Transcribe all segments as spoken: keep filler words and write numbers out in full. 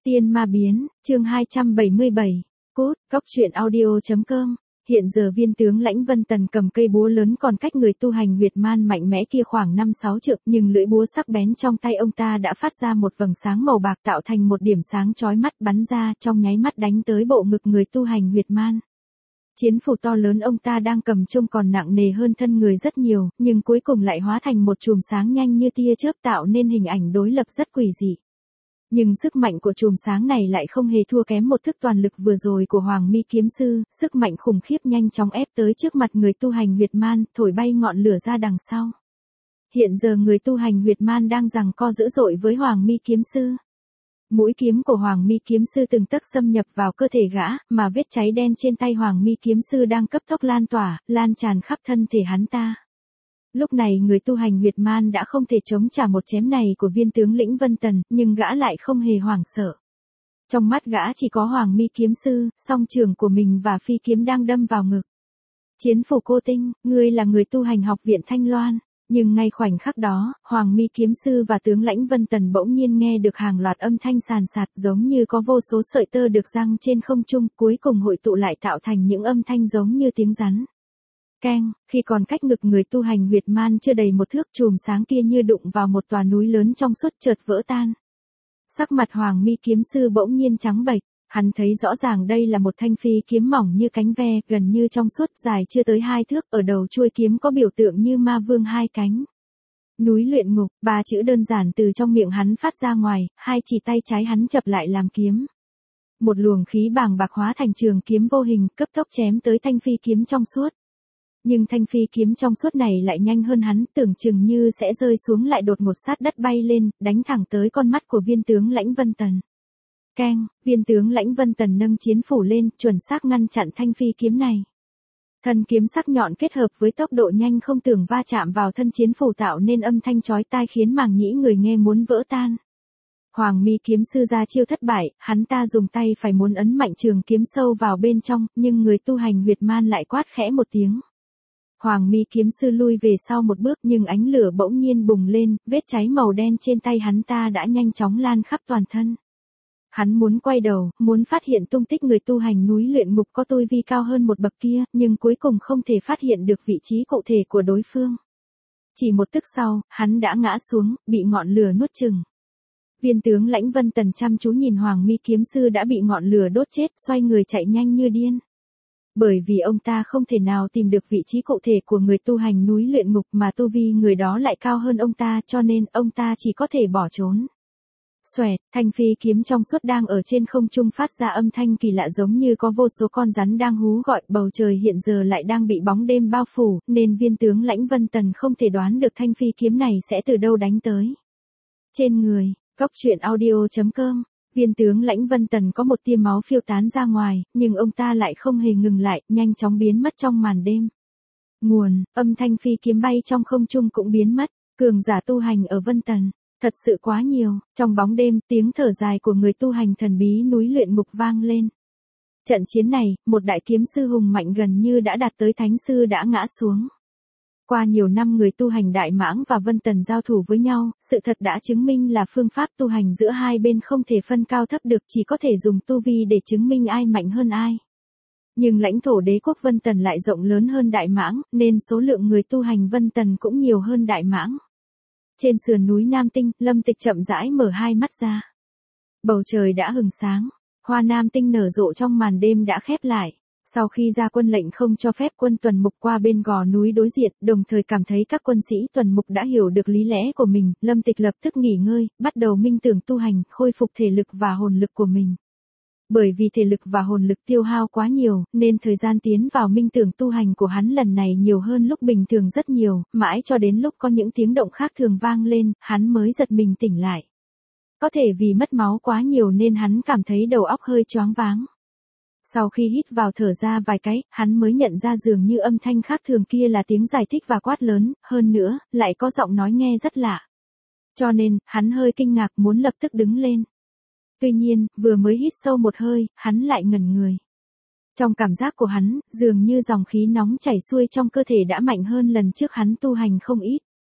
Tiên ma biến, chương hai trăm bảy mươi bảy. Cút, cóc truyện audio.com. Hiện giờ viên tướng Lãnh Vân Tần cầm cây búa lớn còn cách người tu hành huyệt man mạnh mẽ kia khoảng năm sáu trượng, nhưng lưỡi búa sắc bén trong tay ông ta đã phát ra một vầng sáng màu bạc tạo thành một điểm sáng chói mắt bắn ra trong nháy mắt đánh tới bộ ngực người tu hành huyệt man. Chiến phủ to lớn ông ta đang cầm trông còn nặng nề hơn thân người rất nhiều, nhưng cuối cùng lại hóa thành một chùm sáng nhanh như tia chớp tạo nên hình ảnh đối lập rất quỷ dị. Nhưng sức mạnh của chùm sáng này lại không hề thua kém một thức toàn lực vừa rồi của Hoàng Mi kiếm sư, sức mạnh khủng khiếp nhanh chóng ép tới trước mặt người tu hành huyệt man, thổi bay ngọn lửa ra đằng sau. Hiện giờ người tu hành huyệt man đang giằng co dữ dội với Hoàng Mi kiếm sư. Mũi kiếm của Hoàng Mi kiếm sư từng tấc xâm nhập vào cơ thể gã, mà vết cháy đen trên tay Hoàng Mi kiếm sư đang cấp tốc lan tỏa, lan tràn khắp thân thể hắn ta. Lúc này người tu hành huyệt man đã không thể chống trả một chém này của viên tướng lĩnh Vân Tần, nhưng gã lại không hề hoảng sợ. Trong mắt gã chỉ có Hoàng Mi kiếm sư, song trường của mình và phi kiếm đang đâm vào ngực. Chiến phủ cô tinh, ngươi là người tu hành học viện Thanh Loan. Nhưng ngay khoảnh khắc đó, Hoàng Mi kiếm sư và tướng Lãnh Vân Tần bỗng nhiên nghe được hàng loạt âm thanh sàn sạt giống như có vô số sợi tơ được giăng trên không trung, cuối cùng hội tụ lại tạo thành những âm thanh giống như tiếng rắn. Keng, khi còn cách ngực người tu hành huyệt man chưa đầy một thước, chùm sáng kia như đụng vào một tòa núi lớn trong suốt chợt vỡ tan. Sắc mặt Hoàng Mi kiếm sư bỗng nhiên trắng bệch, hắn thấy rõ ràng đây là một thanh phi kiếm mỏng như cánh ve, gần như trong suốt, dài chưa tới hai thước, ở đầu chuôi kiếm có biểu tượng như ma vương hai cánh. Núi luyện ngục, ba chữ đơn giản từ trong miệng hắn phát ra ngoài, hai chỉ tay trái hắn chập lại làm kiếm. Một luồng khí bàng bạc hóa thành trường kiếm vô hình, cấp tốc chém tới thanh phi kiếm trong suốt. Nhưng thanh phi kiếm trong suốt này lại nhanh hơn hắn, tưởng chừng như sẽ rơi xuống lại đột ngột sát đất bay lên, đánh thẳng tới con mắt của viên tướng Lãnh Vân Tần. Keng, viên tướng Lãnh Vân Tần nâng chiến phủ lên, chuẩn xác ngăn chặn thanh phi kiếm này. Thân kiếm sắc nhọn kết hợp với tốc độ nhanh không tưởng va chạm vào thân chiến phủ tạo nên âm thanh chói tai khiến màng nhĩ người nghe muốn vỡ tan. Hoàng Mi kiếm sư ra chiêu thất bại, hắn ta dùng tay phải muốn ấn mạnh trường kiếm sâu vào bên trong, nhưng người tu hành huyệt man lại quát khẽ một tiếng. Hoàng Mi kiếm sư lui về sau một bước, nhưng ánh lửa bỗng nhiên bùng lên, vết cháy màu đen trên tay hắn ta đã nhanh chóng lan khắp toàn thân. Hắn muốn quay đầu, muốn phát hiện tung tích người tu hành núi luyện ngục có tu vi cao hơn một bậc kia, nhưng cuối cùng không thể phát hiện được vị trí cụ thể của đối phương. Chỉ một tức sau, hắn đã ngã xuống, bị ngọn lửa nuốt chửng. Viên tướng Lãnh Vân Tần chăm chú nhìn Hoàng Mi kiếm sư đã bị ngọn lửa đốt chết, xoay người chạy nhanh như điên. Bởi vì ông ta không thể nào tìm được vị trí cụ thể của người tu hành núi luyện ngục mà tu vi người đó lại cao hơn ông ta, cho nên ông ta chỉ có thể bỏ trốn. Xoẹt, thanh phi kiếm trong suốt đang ở trên không trung phát ra âm thanh kỳ lạ giống như có vô số con rắn đang hú gọi, bầu trời hiện giờ lại đang bị bóng đêm bao phủ, nên viên tướng Lãnh Vân Tần không thể đoán được thanh phi kiếm này sẽ từ đâu đánh tới. Trên người, cóc truyện audio.com. Viên tướng Lãnh Vân Tần có một tia máu phiêu tán ra ngoài, nhưng ông ta lại không hề ngừng lại, nhanh chóng biến mất trong màn đêm. Nguồn, âm thanh phi kiếm bay trong không trung cũng biến mất, cường giả tu hành ở Vân Tần, thật sự quá nhiều. Trong bóng đêm, tiếng thở dài của người tu hành thần bí núi luyện ngục vang lên. Trận chiến này, một đại kiếm sư hùng mạnh gần như đã đạt tới thánh sư đã ngã xuống. Qua nhiều năm người tu hành Đại Mãng và Vân Tần giao thủ với nhau, sự thật đã chứng minh là phương pháp tu hành giữa hai bên không thể phân cao thấp được, chỉ có thể dùng tu vi để chứng minh ai mạnh hơn ai. Nhưng lãnh thổ đế quốc Vân Tần lại rộng lớn hơn Đại Mãng, nên số lượng người tu hành Vân Tần cũng nhiều hơn Đại Mãng. Trên sườn núi Nam Tinh, Lâm Tịch chậm rãi mở hai mắt ra. Bầu trời đã hừng sáng, hoa Nam Tinh nở rộ trong màn đêm đã khép lại. Sau khi ra quân lệnh không cho phép quân tuần mục qua bên gò núi đối diện, đồng thời cảm thấy các quân sĩ tuần mục đã hiểu được lý lẽ của mình, Lâm Tịch lập tức nghỉ ngơi, bắt đầu minh tưởng tu hành, khôi phục thể lực và hồn lực của mình. Bởi vì thể lực và hồn lực tiêu hao quá nhiều, nên thời gian tiến vào minh tưởng tu hành của hắn lần này nhiều hơn lúc bình thường rất nhiều, mãi cho đến lúc có những tiếng động khác thường vang lên, hắn mới giật mình tỉnh lại. Có thể vì mất máu quá nhiều nên hắn cảm thấy đầu óc hơi choáng váng. Sau khi hít vào thở ra vài cái, hắn mới nhận ra dường như âm thanh khác thường kia là tiếng giải thích và quát lớn, hơn nữa, lại có giọng nói nghe rất lạ. Cho nên, hắn hơi kinh ngạc muốn lập tức đứng lên. Tuy nhiên, vừa mới hít sâu một hơi, hắn lại ngẩn người. Trong cảm giác của hắn, dường như dòng khí nóng chảy xuôi trong cơ thể đã mạnh hơn lần trước hắn tu hành không ít.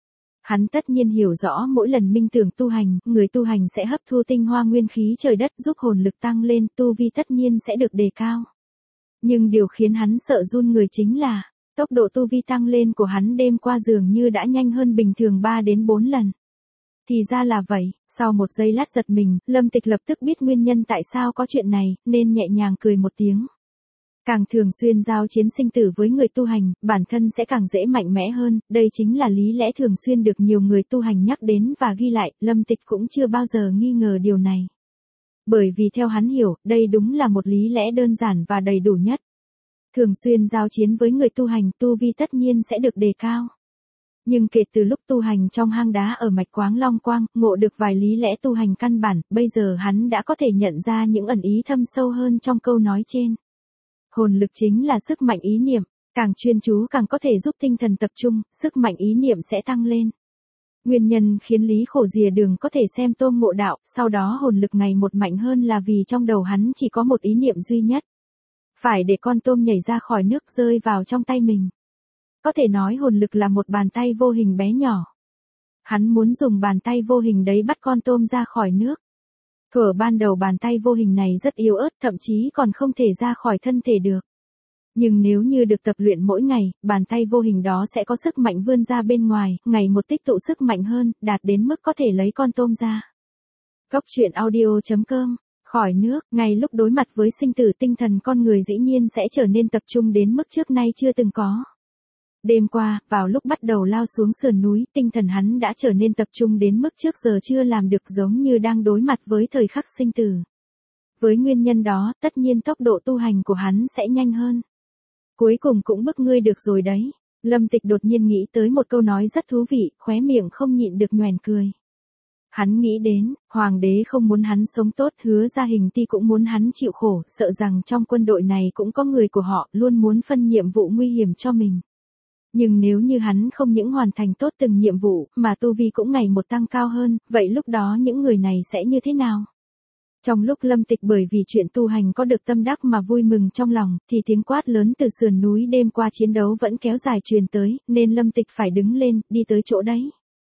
Hắn tất nhiên hiểu rõ mỗi lần minh tưởng tu hành, người tu hành sẽ hấp thu tinh hoa nguyên khí trời đất giúp hồn lực tăng lên, tu vi tất nhiên sẽ được đề cao. Nhưng điều khiến hắn sợ run người chính là, tốc độ tu vi tăng lên của hắn đêm qua dường như đã nhanh hơn bình thường ba đến bốn lần. Thì ra là vậy, sau một giây lát giật mình, Lâm Tịch lập tức biết nguyên nhân tại sao có chuyện này, nên nhẹ nhàng cười một tiếng. Càng thường xuyên giao chiến sinh tử với người tu hành, bản thân sẽ càng dễ mạnh mẽ hơn, đây chính là lý lẽ thường xuyên được nhiều người tu hành nhắc đến và ghi lại, Lâm Tịch cũng chưa bao giờ nghi ngờ điều này. Bởi vì theo hắn hiểu, đây đúng là một lý lẽ đơn giản và đầy đủ nhất. Thường xuyên giao chiến với người tu hành, tu vi tất nhiên sẽ được đề cao. Nhưng kể từ lúc tu hành trong hang đá ở mạch Quáng Long Quang, ngộ được vài lý lẽ tu hành căn bản, bây giờ hắn đã có thể nhận ra những ẩn ý thâm sâu hơn trong câu nói trên. Hồn lực chính là sức mạnh ý niệm, càng chuyên chú càng có thể giúp tinh thần tập trung, sức mạnh ý niệm sẽ tăng lên. Nguyên nhân khiến Lý Khổ Dìa Đường có thể xem Tôn Ngộ Đạo, sau đó hồn lực ngày một mạnh hơn là vì trong đầu hắn chỉ có một ý niệm duy nhất. Phải để con tôm nhảy ra khỏi nước rơi vào trong tay mình. Có thể nói hồn lực là một bàn tay vô hình bé nhỏ. Hắn muốn dùng bàn tay vô hình đấy bắt con tôm ra khỏi nước. Thuở ban đầu bàn tay vô hình này rất yếu ớt, thậm chí còn không thể ra khỏi thân thể được. Nhưng nếu như được tập luyện mỗi ngày, bàn tay vô hình đó sẽ có sức mạnh vươn ra bên ngoài, ngày một tích tụ sức mạnh hơn, đạt đến mức có thể lấy con tôm ra. Cốc truyện audio chấm com. Khỏi nước, ngay lúc đối mặt với sinh tử, tinh thần con người dĩ nhiên sẽ trở nên tập trung đến mức trước nay chưa từng có. Đêm qua, vào lúc bắt đầu lao xuống sườn núi, tinh thần hắn đã trở nên tập trung đến mức trước giờ chưa làm được, giống như đang đối mặt với thời khắc sinh tử. Với nguyên nhân đó, tất nhiên tốc độ tu hành của hắn sẽ nhanh hơn. Cuối cùng cũng bức ngươi được rồi đấy. Lâm Tịch đột nhiên nghĩ tới một câu nói rất thú vị, khóe miệng không nhịn được nhoẻn cười. Hắn nghĩ đến, hoàng đế không muốn hắn sống tốt, Hứa Gia Hình Ti cũng muốn hắn chịu khổ, sợ rằng trong quân đội này cũng có người của họ, luôn muốn phân nhiệm vụ nguy hiểm cho mình. Nhưng nếu như hắn không những hoàn thành tốt từng nhiệm vụ, mà tu vi cũng ngày một tăng cao hơn, vậy lúc đó những người này sẽ như thế nào? Trong lúc Lâm Tịch bởi vì chuyện tu hành có được tâm đắc mà vui mừng trong lòng, thì tiếng quát lớn từ sườn núi đêm qua chiến đấu vẫn kéo dài truyền tới, nên Lâm Tịch phải đứng lên, đi tới chỗ đấy.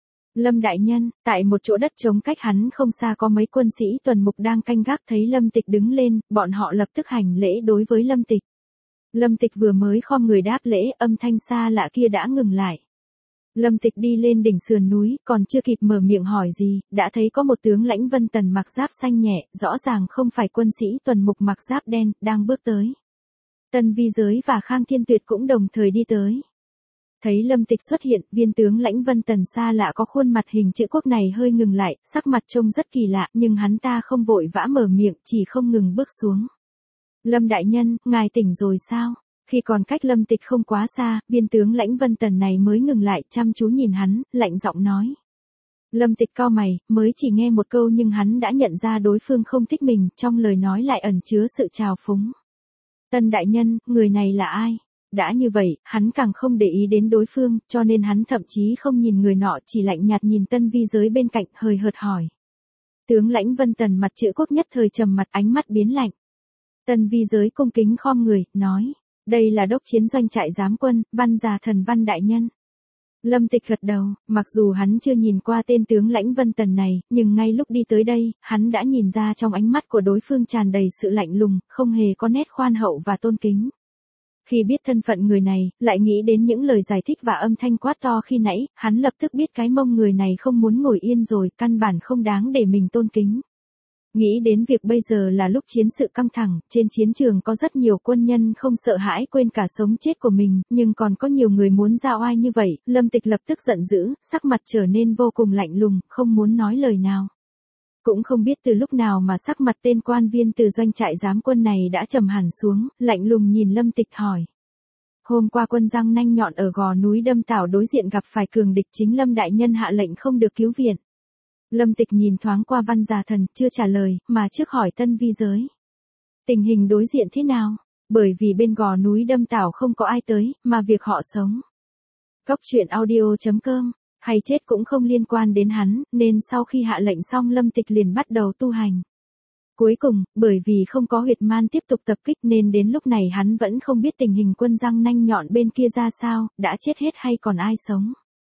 Lâm đại nhân, tại một chỗ đất trống cách hắn không xa có mấy quân sĩ tuần mục đang canh gác, thấy Lâm Tịch đứng lên, bọn họ lập tức hành lễ đối với Lâm Tịch. Lâm Tịch vừa mới khom người đáp lễ, âm thanh xa lạ kia đã ngừng lại. Lâm Tịch đi lên đỉnh sườn núi, còn chưa kịp mở miệng hỏi gì, đã thấy có một tướng lãnh Vân Tần mặc giáp xanh nhẹ, rõ ràng không phải quân sĩ tuần mục mặc giáp đen, đang bước tới. Tân Vi Giới và Khang Thiên Tuyệt cũng đồng thời đi tới. Thấy Lâm Tịch xuất hiện, viên tướng lãnh Vân Tần xa lạ có khuôn mặt hình chữ quốc này hơi ngừng lại, sắc mặt trông rất kỳ lạ, nhưng hắn ta không vội vã mở miệng, chỉ không ngừng bước xuống. Lâm đại nhân, ngài tỉnh rồi sao? Khi còn cách Lâm Tịch không quá xa, viên tướng lãnh Vân Tần này mới ngừng lại, chăm chú nhìn hắn, lạnh giọng nói. Lâm Tịch cau mày, mới chỉ nghe một câu nhưng hắn đã nhận ra đối phương không thích mình, trong lời nói lại ẩn chứa sự trào phúng. Tân đại nhân, người này là ai? Đã như vậy, hắn càng không để ý đến đối phương, cho nên hắn thậm chí không nhìn người nọ, chỉ lạnh nhạt nhìn Tân Vi Giới bên cạnh, hời hợt hỏi. Tướng lãnh Vân Tần mặt chữ quốc nhất thời trầm mặt, ánh mắt biến lạnh. Tân Vi Giới cung kính khom người, nói. Đây là đốc chiến doanh trại giám quân, Văn Già Thần Văn đại nhân. Lâm Tịch gật đầu, mặc dù hắn chưa nhìn qua tên tướng lãnh Vân Tần này, nhưng ngay lúc đi tới đây, hắn đã nhìn ra trong ánh mắt của đối phương tràn đầy sự lạnh lùng, không hề có nét khoan hậu và tôn kính. Khi biết thân phận người này, lại nghĩ đến những lời giải thích và âm thanh quát to khi nãy, hắn lập tức biết cái mông người này không muốn ngồi yên rồi, căn bản không đáng để mình tôn kính. Nghĩ đến việc bây giờ là lúc chiến sự căng thẳng, trên chiến trường có rất nhiều quân nhân không sợ hãi quên cả sống chết của mình, nhưng còn có nhiều người muốn ra oai như vậy, Lâm Tịch lập tức giận dữ, sắc mặt trở nên vô cùng lạnh lùng, không muốn nói lời nào. Cũng không biết từ lúc nào mà sắc mặt tên quan viên từ doanh trại giám quân này đã trầm hẳn xuống, lạnh lùng nhìn Lâm Tịch hỏi. Hôm qua quân răng nanh nhọn ở gò núi Đâm Tảo đối diện gặp phải cường địch, chính Lâm đại nhân hạ lệnh không được cứu viện. Lâm Tịch nhìn thoáng qua Văn Già Thần, chưa trả lời, mà trước hỏi Tân Vi Giới. Tình hình đối diện thế nào? Bởi vì bên gò núi Đâm Tảo không có ai tới, mà việc họ sống. Cốc truyện audio chấm com, hay chết cũng không liên quan đến hắn, nên sau khi hạ lệnh xong Lâm Tịch liền bắt đầu tu hành. Cuối cùng, bởi vì không có huyệt man tiếp tục tập kích nên đến lúc này hắn vẫn không biết tình hình quân răng nanh nhọn bên kia ra sao, đã chết hết hay còn ai sống.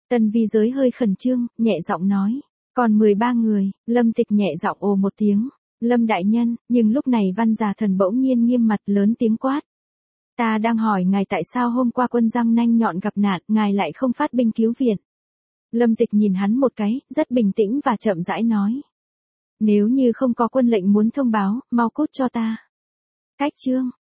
Tân vi giới hơi khẩn trương, nhẹ giọng nói. Còn mười ba người, Lâm Tịch nhẹ giọng ồ một tiếng. Lâm đại nhân, nhưng lúc này Văn Già Thần bỗng nhiên nghiêm mặt lớn tiếng quát. Ta đang hỏi ngài tại sao hôm qua quân răng nanh nhọn gặp nạn, ngài lại không phát binh cứu viện. Lâm Tịch nhìn hắn một cái, rất bình tĩnh và chậm rãi nói. Nếu như không có quân lệnh muốn thông báo, mau cút cho ta. Cách chương.